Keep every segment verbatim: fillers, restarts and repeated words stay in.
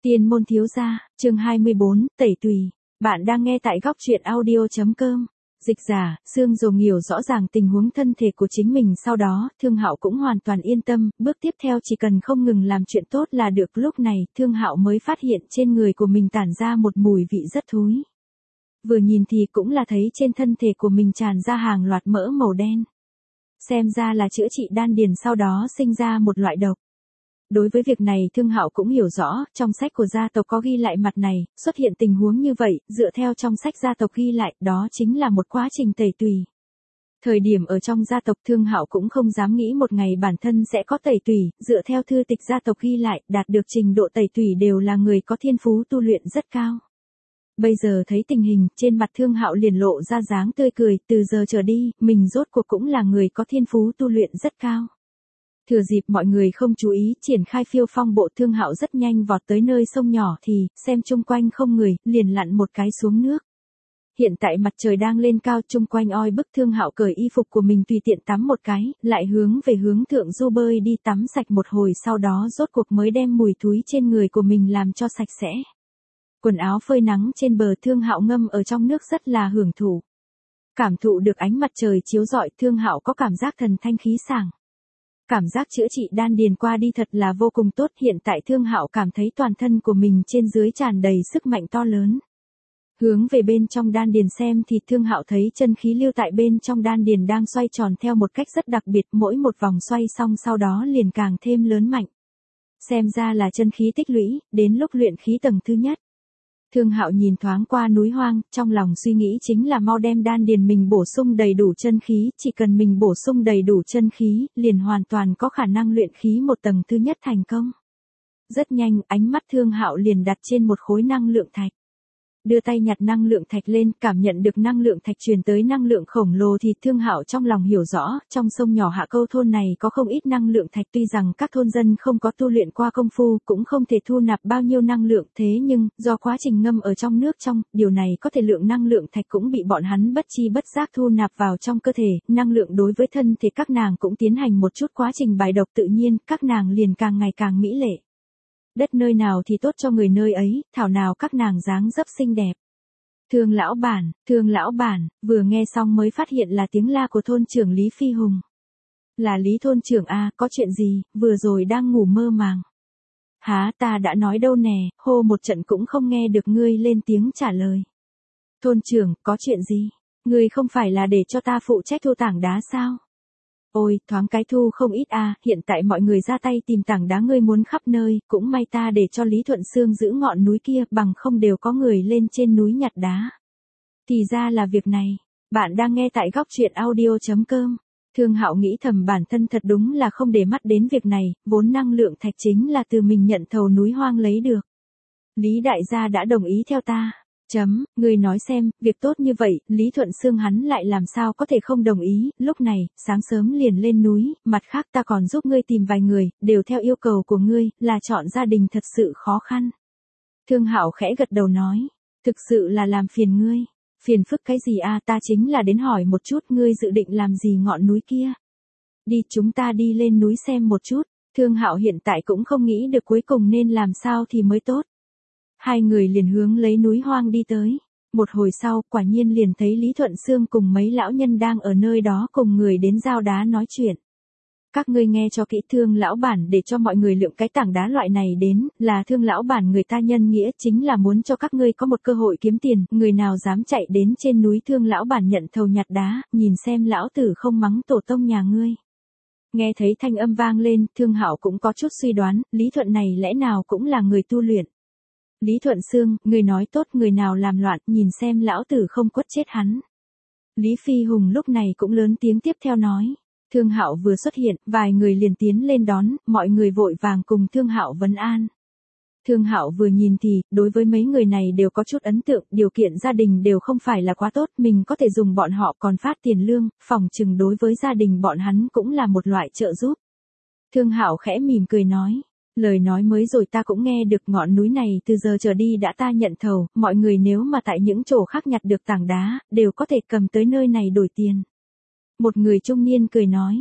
Tiên môn thiếu gia, chương hai mươi bốn, tẩy tùy. Bạn đang nghe tại góc truyện audio.com. Dịch giả, Sương Dồ hiểu rõ ràng tình huống thân thể của chính mình, sau đó, Thương Hạo cũng hoàn toàn yên tâm, bước tiếp theo chỉ cần không ngừng làm chuyện tốt là được. Lúc này, Thương Hạo mới phát hiện trên người của mình tản ra một mùi vị rất thối. Vừa nhìn thì cũng là thấy trên thân thể của mình tràn ra hàng loạt mỡ màu đen. Xem ra là chữa trị đan điền sau đó sinh ra một loại độc. Đối với việc này Thương Hạo cũng hiểu rõ, trong sách của gia tộc có ghi lại mặt này, xuất hiện tình huống như vậy, dựa theo trong sách gia tộc ghi lại, đó chính là một quá trình tẩy tùy. Thời điểm ở trong gia tộc Thương Hạo cũng không dám nghĩ một ngày bản thân sẽ có tẩy tùy, dựa theo thư tịch gia tộc ghi lại, đạt được trình độ tẩy tùy đều là người có thiên phú tu luyện rất cao. Bây giờ thấy tình hình, trên mặt Thương Hạo liền lộ ra dáng tươi cười, từ giờ trở đi, mình rốt cuộc cũng là người có thiên phú tu luyện rất cao. Thừa dịp mọi người không chú ý, triển khai phiêu phong bộ, Thương Hạo rất nhanh vọt tới nơi sông nhỏ thì, xem chung quanh không người, liền lặn một cái xuống nước. Hiện tại mặt trời đang lên cao, chung quanh oi bức, Thương Hạo cởi y phục của mình tùy tiện tắm một cái, lại hướng về hướng thượng du bơi đi tắm sạch một hồi, sau đó rốt cuộc mới đem mùi thúi trên người của mình làm cho sạch sẽ. Quần áo phơi nắng trên bờ, Thương Hạo ngâm ở trong nước rất là hưởng thụ. Cảm thụ được ánh mặt trời chiếu rọi, Thương Hạo có cảm giác thần thanh khí sảng. Cảm giác chữa trị đan điền qua đi thật là vô cùng tốt, hiện tại Thương Hạo cảm thấy toàn thân của mình trên dưới tràn đầy sức mạnh to lớn. Hướng về bên trong đan điền xem thì Thương Hạo thấy chân khí lưu tại bên trong đan điền đang xoay tròn theo một cách rất đặc biệt, mỗi một vòng xoay xong sau đó liền càng thêm lớn mạnh. Xem ra là chân khí tích lũy, đến lúc luyện khí tầng thứ nhất. Thương Hạo nhìn thoáng qua núi hoang, trong lòng suy nghĩ chính là mau đem đan điền mình bổ sung đầy đủ chân khí, chỉ cần mình bổ sung đầy đủ chân khí, liền hoàn toàn có khả năng luyện khí một tầng thứ nhất thành công. Rất nhanh, ánh mắt Thương Hạo liền đặt trên một khối năng lượng thạch. Đưa tay nhặt năng lượng thạch lên, cảm nhận được năng lượng thạch truyền tới năng lượng khổng lồ thì Thương Hạo trong lòng hiểu rõ, trong sông nhỏ Hạ Câu thôn này có không ít năng lượng thạch, tuy rằng các thôn dân không có tu luyện qua công phu, cũng không thể thu nạp bao nhiêu năng lượng, thế nhưng, do quá trình ngâm ở trong nước trong, điều này có thể lượng năng lượng thạch cũng bị bọn hắn bất chi bất giác thu nạp vào trong cơ thể, năng lượng đối với thân thể các nàng cũng tiến hành một chút quá trình bài độc, tự nhiên, các nàng liền càng ngày càng mỹ lệ. Đất nơi nào thì tốt cho người nơi ấy, thảo nào các nàng dáng dấp xinh đẹp. Thương lão bản, thương lão bản, vừa nghe xong mới phát hiện là tiếng la của thôn trưởng Lý Phi Hùng. Là Lý thôn trưởng a, có chuyện gì, vừa rồi đang ngủ mơ màng. Há, ta đã nói đâu nè, hô một trận cũng không nghe được ngươi lên tiếng trả lời. Thôn trưởng, có chuyện gì? Ngươi không phải là để cho ta phụ trách thu tảng đá sao? Ôi, thoáng cái thu không ít a, hiện tại mọi người ra tay tìm tảng đá, ngươi muốn khắp nơi, cũng may ta để cho Lý Thuận Sương giữ ngọn núi kia, bằng không đều có người lên trên núi nhặt đá. Thì ra là việc này, bạn đang nghe tại góc truyện audio.com. Thương Hạo nghĩ thầm bản thân thật đúng là không để mắt đến việc này, vốn năng lượng thạch chính là từ mình nhận thầu núi hoang lấy được. Lý đại gia đã đồng ý theo ta. Chấm, người nói xem, việc tốt như vậy, Lý Thuận Sương hắn lại làm sao có thể không đồng ý, lúc này, sáng sớm liền lên núi, mặt khác ta còn giúp ngươi tìm vài người, đều theo yêu cầu của ngươi, là chọn gia đình thật sự khó khăn. Thương Hạo khẽ gật đầu nói, thực sự là làm phiền ngươi, phiền phức cái gì a, ta chính là đến hỏi một chút, ngươi dự định làm gì ngọn núi kia. Đi, chúng ta đi lên núi xem một chút, Thương Hạo hiện tại cũng không nghĩ được cuối cùng nên làm sao thì mới tốt. Hai người liền hướng lấy núi hoang đi tới. Một hồi sau, quả nhiên liền thấy Lý Thuận Sương cùng mấy lão nhân đang ở nơi đó cùng người đến giao đá nói chuyện. Các ngươi nghe cho kỹ, Thương lão bản để cho mọi người lượng cái tảng đá loại này đến, là Thương lão bản người ta nhân nghĩa, chính là muốn cho các ngươi có một cơ hội kiếm tiền, người nào dám chạy đến trên núi Thương lão bản nhận thầu nhặt đá, nhìn xem lão tử không mắng tổ tông nhà ngươi. Nghe thấy thanh âm vang lên, Thương Hạo cũng có chút suy đoán, Lý Thuận này lẽ nào cũng là người tu luyện. Lý Thuận Sương, người nói tốt, người nào làm loạn, nhìn xem lão tử không quất chết hắn. Lý Phi Hùng lúc này cũng lớn tiếng tiếp theo nói. Thương Hạo vừa xuất hiện, vài người liền tiến lên đón, mọi người vội vàng cùng Thương Hạo vấn an. Thương Hạo vừa nhìn thì, đối với mấy người này đều có chút ấn tượng, điều kiện gia đình đều không phải là quá tốt, mình có thể dùng bọn họ còn phát tiền lương, phòng chừng đối với gia đình bọn hắn cũng là một loại trợ giúp. Thương Hạo khẽ mỉm cười nói. Lời nói mới rồi ta cũng nghe được, ngọn núi này từ giờ trở đi đã ta nhận thầu, mọi người nếu mà tại những chỗ khác nhặt được tảng đá, đều có thể cầm tới nơi này đổi tiền. Một người trung niên cười nói,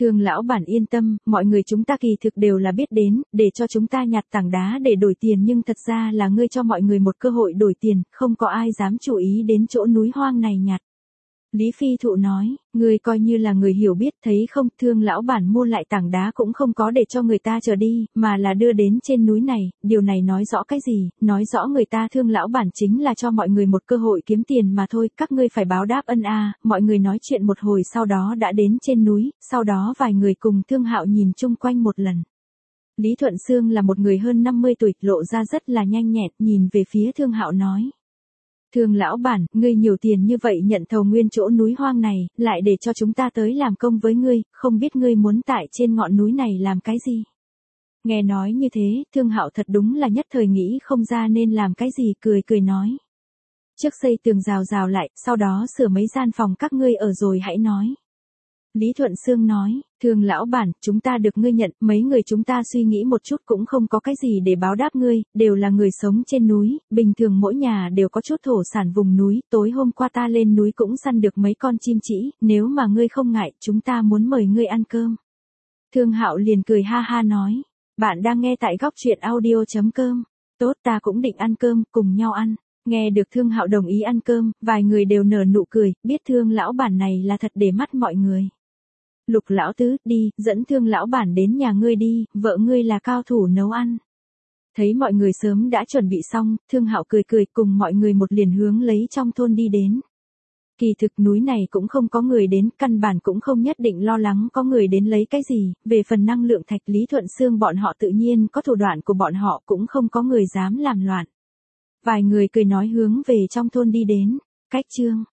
Thương lão bản yên tâm, mọi người chúng ta kỳ thực đều là biết đến, để cho chúng ta nhặt tảng đá để đổi tiền nhưng thật ra là ngươi cho mọi người một cơ hội đổi tiền, không có ai dám chú ý đến chỗ núi hoang này nhặt. Lý Phi Thụ nói, ngươi coi như là người hiểu biết thấy không, Thương lão bản mua lại tảng đá cũng không có để cho người ta trở đi, mà là đưa đến trên núi này, điều này nói rõ cái gì, nói rõ người ta Thương lão bản chính là cho mọi người một cơ hội kiếm tiền mà thôi, các ngươi phải báo đáp ân a. Mọi người nói chuyện một hồi sau đó đã đến trên núi, sau đó vài người cùng Thương Hạo nhìn chung quanh một lần. Lý Thuận Sương là một người hơn năm mươi tuổi, lộ ra rất là nhanh nhẹn, nhìn về phía Thương Hạo nói. Thương lão bản, ngươi nhiều tiền như vậy nhận thầu nguyên chỗ núi hoang này, lại để cho chúng ta tới làm công với ngươi, không biết ngươi muốn tại trên ngọn núi này làm cái gì. Nghe nói như thế, Thương Hạo thật đúng là nhất thời nghĩ không ra nên làm cái gì, cười cười nói. Trước xây tường rào rào lại, sau đó sửa mấy gian phòng các ngươi ở rồi hãy nói. Lý Thuận Sương nói, Thương lão bản, chúng ta được ngươi nhận, mấy người chúng ta suy nghĩ một chút cũng không có cái gì để báo đáp ngươi, đều là người sống trên núi, bình thường mỗi nhà đều có chút thổ sản vùng núi, tối hôm qua ta lên núi cũng săn được mấy con chim trĩ, nếu mà ngươi không ngại, chúng ta muốn mời ngươi ăn cơm. Thương Hạo liền cười ha ha nói, bạn đang nghe tại góc truyện audio chấm com, tốt ta cũng định ăn cơm, cùng nhau ăn. Nghe được Thương Hạo đồng ý ăn cơm, vài người đều nở nụ cười, biết Thương lão bản này là thật để mắt mọi người. Lục lão tứ, đi, dẫn Thương lão bản đến nhà ngươi đi, vợ ngươi là cao thủ nấu ăn. Thấy mọi người sớm đã chuẩn bị xong, Thương Hạo cười cười cùng mọi người một liền hướng lấy trong thôn đi đến. Kỳ thực núi này cũng không có người đến, căn bản cũng không nhất định lo lắng có người đến lấy cái gì, về phần năng lượng thạch Lý Thuận Sương bọn họ tự nhiên có thủ đoạn của bọn họ cũng không có người dám làm loạn. Vài người cười nói hướng về trong thôn đi đến, cách chương.